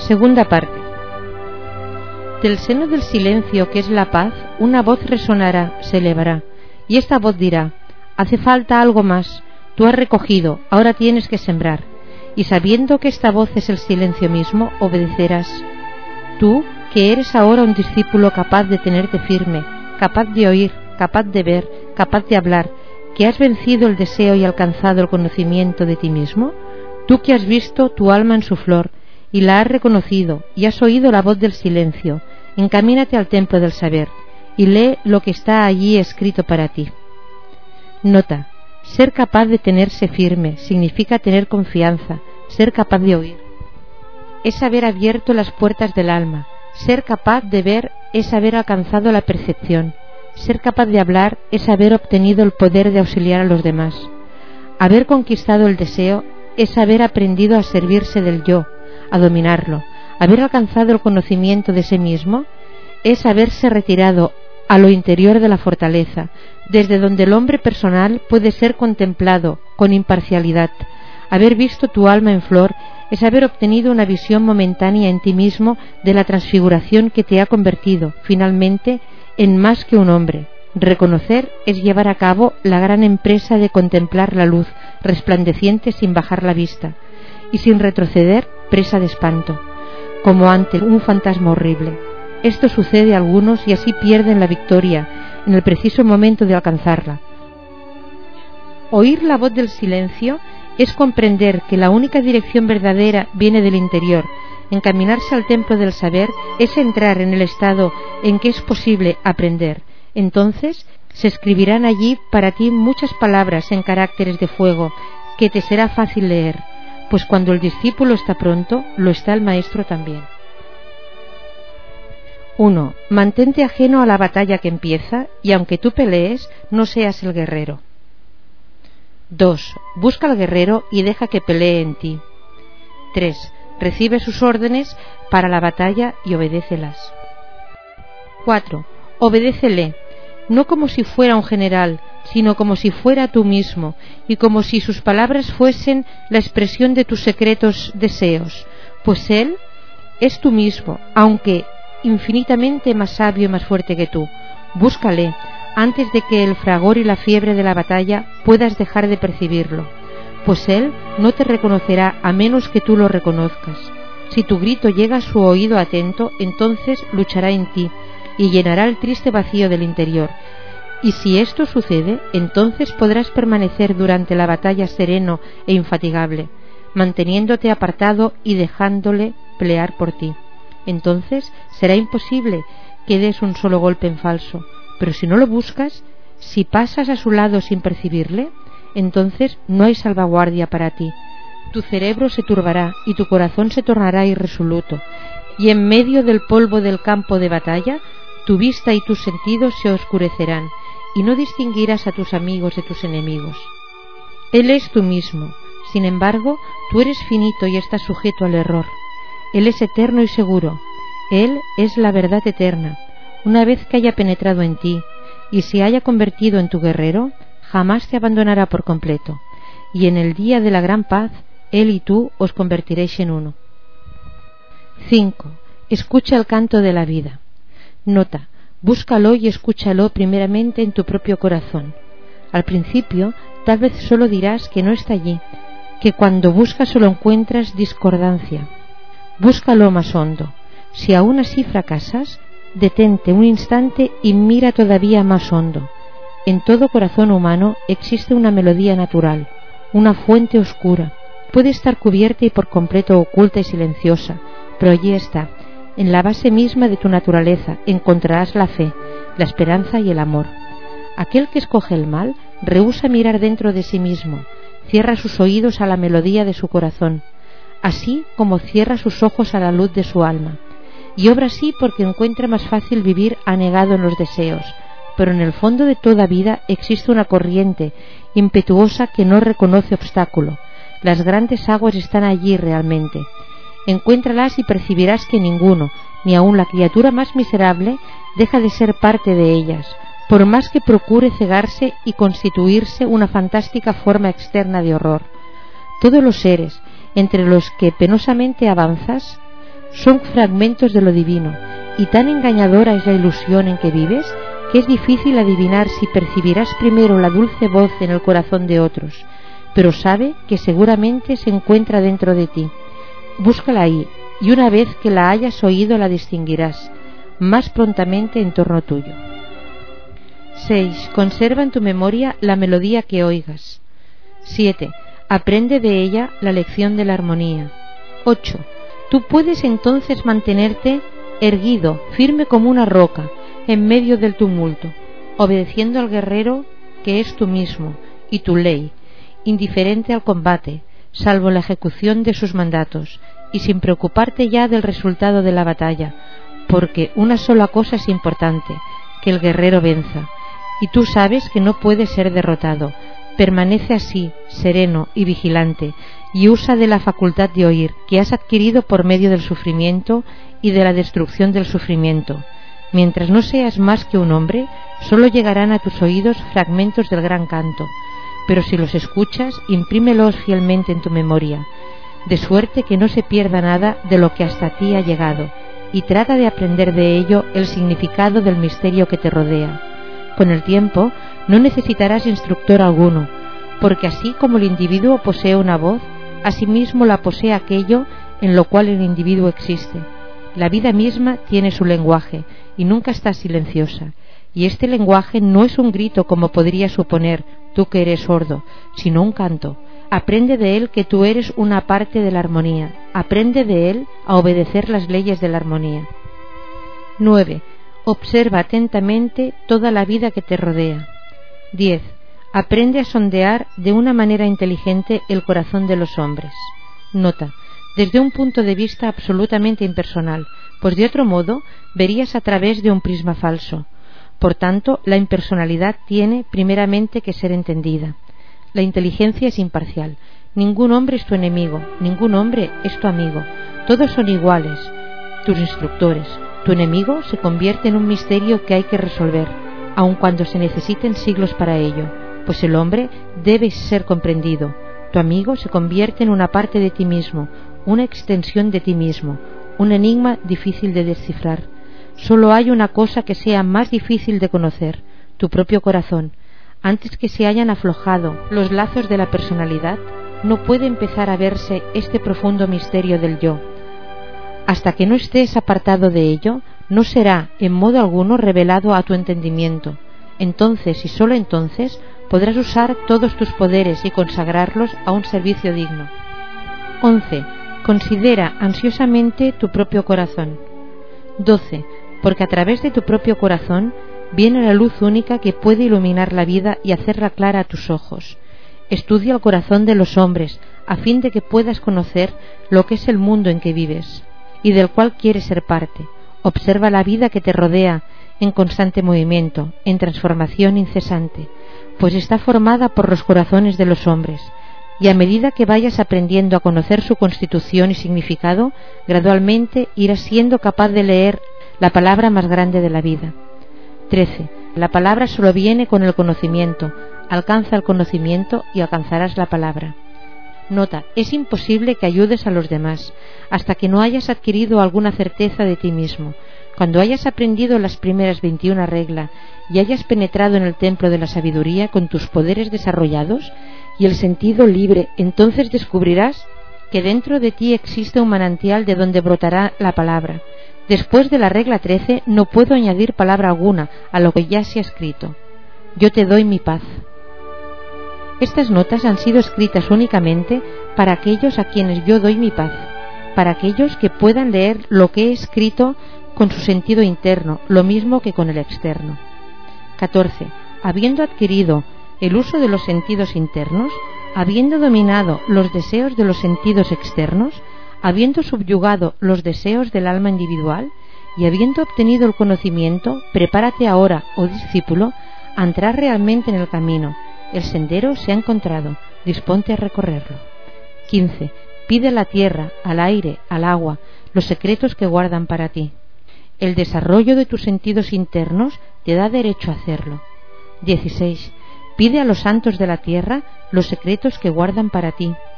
Segunda parte. Del seno del silencio, que es la paz, una voz resonará, se elevará, y esta voz dirá: hace falta algo más, tú has recogido, ahora tienes que sembrar. Y sabiendo que esta voz es el silencio mismo, obedecerás. Tú, que eres ahora un discípulo capaz de tenerte firme, capaz de oír, capaz de ver, capaz de hablar, que has vencido el deseo y alcanzado el conocimiento de ti mismo, tú que has visto tu alma en su flor, y la has reconocido, y has oído la voz del silencio, encamínate al templo del saber, y lee lo que está allí escrito para ti. Nota: ser capaz de tenerse firme significa tener confianza, ser capaz de oír. Es haber abierto las puertas del alma. Ser capaz de ver es haber alcanzado la percepción. Ser capaz de hablar es haber obtenido el poder de auxiliar a los demás. Haber conquistado el deseo es haber aprendido a servirse del yo, a dominarlo. Haber alcanzado el conocimiento de sí mismo es haberse retirado a lo interior de la fortaleza, desde donde el hombre personal puede ser contemplado con imparcialidad. Haber visto tu alma en flor es haber obtenido una visión momentánea en ti mismo de la transfiguración que te ha convertido, finalmente, en más que un hombre. Reconocer es llevar a cabo la gran empresa de contemplar la luz resplandeciente sin bajar la vista, y sin retroceder, presa de espanto, como ante un fantasma horrible. Esto sucede a algunos y así pierden la victoria en el preciso momento de alcanzarla. Oír la voz del silencio es comprender que la única dirección verdadera viene del interior. Encaminarse al templo del saber es entrar en el estado en que es posible aprender. Entonces se escribirán allí para ti muchas palabras en caracteres de fuego que te será fácil leer, pues cuando el discípulo está pronto, lo está el maestro también. 1. Mantente ajeno a la batalla que empieza, y aunque tú pelees, no seas el guerrero. 2. Busca al guerrero y deja que pelee en ti. 3. Recibe sus órdenes para la batalla y obedécelas. 4. Obedécele, no como si fuera un general, sino como si fuera tú mismo, y como si sus palabras fuesen la expresión de tus secretos deseos, pues él es tú mismo, aunque infinitamente más sabio y más fuerte que tú. Búscale antes de que el fragor y la fiebre de la batalla puedas dejar de percibirlo, pues él no te reconocerá a menos que tú lo reconozcas. Si tu grito llega a su oído atento, entonces luchará en ti y llenará el triste vacío del interior. Y si esto sucede, entonces podrás permanecer durante la batalla sereno e infatigable, manteniéndote apartado y dejándole pelear por ti. Entonces será imposible que des un solo golpe en falso, pero si no lo buscas, si pasas a su lado sin percibirle, entonces no hay salvaguardia para ti. Tu cerebro se turbará y tu corazón se tornará irresoluto, y en medio del polvo del campo de batalla, tu vista y tus sentidos se oscurecerán, y no distinguirás a tus amigos de tus enemigos. Él es tú mismo, sin embargo, tú eres finito y estás sujeto al error. Él es eterno y seguro. Él es la verdad eterna. Una vez que haya penetrado en ti y se haya convertido en tu guerrero, jamás te abandonará por completo. Y en el día de la gran paz, Él y tú os convertiréis en uno. 5. Escucha el canto de la vida. Nota: búscalo y escúchalo primeramente en tu propio corazón. Al principio, tal vez solo dirás que no está allí, que cuando buscas solo encuentras discordancia. Búscalo más hondo. Si aún así fracasas, detente un instante y mira todavía más hondo. En todo corazón humano existe una melodía natural, una fuente oscura. Puede estar cubierta y por completo oculta y silenciosa, pero allí está. En la base misma de tu naturaleza encontrarás la fe, la esperanza y el amor. Aquel que escoge el mal rehúsa mirar dentro de sí mismo, cierra sus oídos a la melodía de su corazón, así como cierra sus ojos a la luz de su alma, y obra así porque encuentra más fácil vivir anegado en los deseos, pero en el fondo de toda vida existe una corriente impetuosa que no reconoce obstáculo. Las grandes aguas están allí realmente. Encuéntralas y percibirás que ninguno, ni aun la criatura más miserable, deja de ser parte de ellas, por más que procure cegarse y constituirse una fantástica forma externa de horror. Todos los seres, entre los que penosamente avanzas, son fragmentos de lo divino, y tan engañadora es la ilusión en que vives que es difícil adivinar si percibirás primero la dulce voz en el corazón de otros, pero sabe que seguramente se encuentra dentro de ti. Búscala ahí, y una vez que la hayas oído la distinguirás más prontamente en torno tuyo. 6. Conserva en tu memoria la melodía que oigas. 7. Aprende de ella la lección de la armonía. 8. Tú puedes entonces mantenerte erguido, firme como una roca, en medio del tumulto, obedeciendo al guerrero que es tú mismo y tu ley, indiferente al combate, salvo la ejecución de sus mandatos, y sin preocuparte ya del resultado de la batalla, porque una sola cosa es importante, que el guerrero venza, y tú sabes que no puede ser derrotado. Permanece así, sereno y vigilante, y usa de la facultad de oír que has adquirido por medio del sufrimiento y de la destrucción del sufrimiento. Mientras no seas más que un hombre, solo llegarán a tus oídos fragmentos del gran canto, pero si los escuchas, imprímelos fielmente en tu memoria, de suerte que no se pierda nada de lo que hasta ti ha llegado, y trata de aprender de ello el significado del misterio que te rodea. Con el tiempo no necesitarás instructor alguno, porque así como el individuo posee una voz, asimismo la posee aquello en lo cual el individuo existe. La vida misma tiene su lenguaje y nunca está silenciosa, y este lenguaje no es un grito como podría suponer tú que eres sordo, sino un canto. Aprende de él que tú eres una parte de la armonía. Aprende de él a obedecer las leyes de la armonía. 9. Observa atentamente toda la vida que te rodea. 10. Aprende a sondear de una manera inteligente el corazón de los hombres. Nota: desde un punto de vista absolutamente impersonal, pues de otro modo verías a través de un prisma falso. Por tanto, la impersonalidad tiene primeramente que ser entendida. La inteligencia es imparcial. Ningún hombre es tu enemigo, ningún hombre es tu amigo. Todos son iguales, tus instructores. Tu enemigo se convierte en un misterio que hay que resolver, aun cuando se necesiten siglos para ello, pues el hombre debe ser comprendido. Tu amigo se convierte en una parte de ti mismo, una extensión de ti mismo, un enigma difícil de descifrar. Solo hay una cosa que sea más difícil de conocer: tu propio corazón. Antes que se hayan aflojado los lazos de la personalidad, no puede empezar a verse este profundo misterio del yo. Hasta que no estés apartado de ello, no será en modo alguno revelado a tu entendimiento. Entonces, y sólo entonces, podrás usar todos tus poderes y consagrarlos a un servicio digno. 11. Considera ansiosamente tu propio corazón. 12. Porque a través de tu propio corazón viene la luz única que puede iluminar la vida y hacerla clara a tus ojos. Estudia el corazón de los hombres, a fin de que puedas conocer lo que es el mundo en que vives y del cual quieres ser parte. Observa la vida que te rodea en constante movimiento, en transformación incesante, pues está formada por los corazones de los hombres, y a medida que vayas aprendiendo a conocer su constitución y significado, gradualmente irás siendo capaz de leer la palabra más grande de la vida. 13. La palabra solo viene con el conocimiento. Alcanza el conocimiento y alcanzarás la palabra. Nota: es imposible que ayudes a los demás hasta que no hayas adquirido alguna certeza de ti mismo. Cuando hayas aprendido las primeras 21 reglas y hayas penetrado en el templo de la sabiduría con tus poderes desarrollados y el sentido libre, entonces descubrirás que dentro de ti existe un manantial de donde brotará la palabra. Después de la regla 13 no puedo añadir palabra alguna a lo que ya se ha escrito. Yo te doy mi paz. Estas notas han sido escritas únicamente para aquellos a quienes yo doy mi paz, para aquellos que puedan leer lo que he escrito con su sentido interno, lo mismo que con el externo. 14. Habiendo adquirido el uso de los sentidos internos, habiendo dominado los deseos de los sentidos externos, habiendo subyugado los deseos del alma individual y habiendo obtenido el conocimiento, prepárate ahora, oh discípulo, a entrar realmente en el camino. El sendero se ha encontrado, disponte a recorrerlo. 15. Pide a la tierra, al aire, al agua, los secretos que guardan para ti. El desarrollo de tus sentidos internos te da derecho a hacerlo. 16. Pide a los santos de la tierra los secretos que guardan para ti.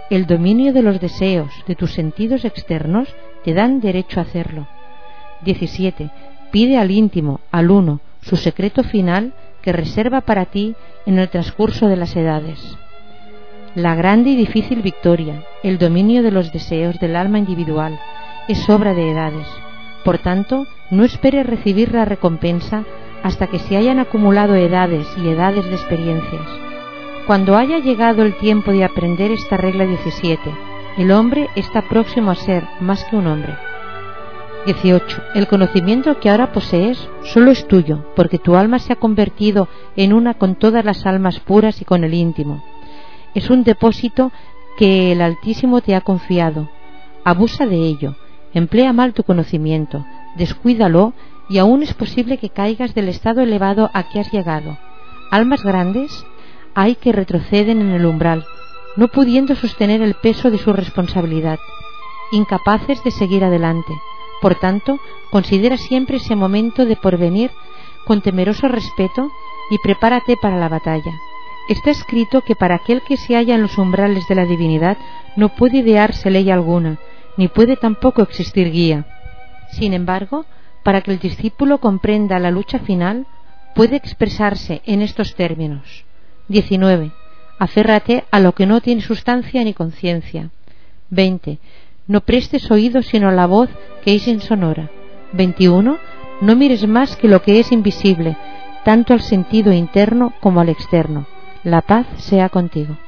El dominio de los deseos de tus sentidos externos te dan derecho a hacerlo. 17. Pide al íntimo, al uno, su secreto final que reserva para ti en el transcurso de las edades. La grande y difícil victoria, el dominio de los deseos del alma individual, es obra de edades. Por tanto, no esperes recibir la recompensa hasta que se hayan acumulado edades y edades de experiencias. Cuando haya llegado el tiempo de aprender esta regla 17, el hombre está próximo a ser más que un hombre. 18. El conocimiento que ahora posees solo es tuyo, porque tu alma se ha convertido en una con todas las almas puras y con el íntimo. Es un depósito que el Altísimo te ha confiado. Abusa de ello, emplea mal tu conocimiento, descuídalo y aún es posible que caigas del estado elevado a que has llegado. Almas grandes hay que retroceden en el umbral, no pudiendo sostener el peso de su responsabilidad, incapaces de seguir adelante. Por tanto, considera siempre ese momento de porvenir con temeroso respeto y prepárate para la batalla. Está escrito que para aquel que se halla en los umbrales de la divinidad no puede idearse ley alguna, ni puede tampoco existir guía. Sin embargo, para que el discípulo comprenda la lucha final, puede expresarse en estos términos. 19. Aférrate a lo que no tiene sustancia ni conciencia. 20. No prestes oído sino a la voz que es insonora. 21. No mires más que lo que es invisible, tanto al sentido interno como al externo. La paz sea contigo.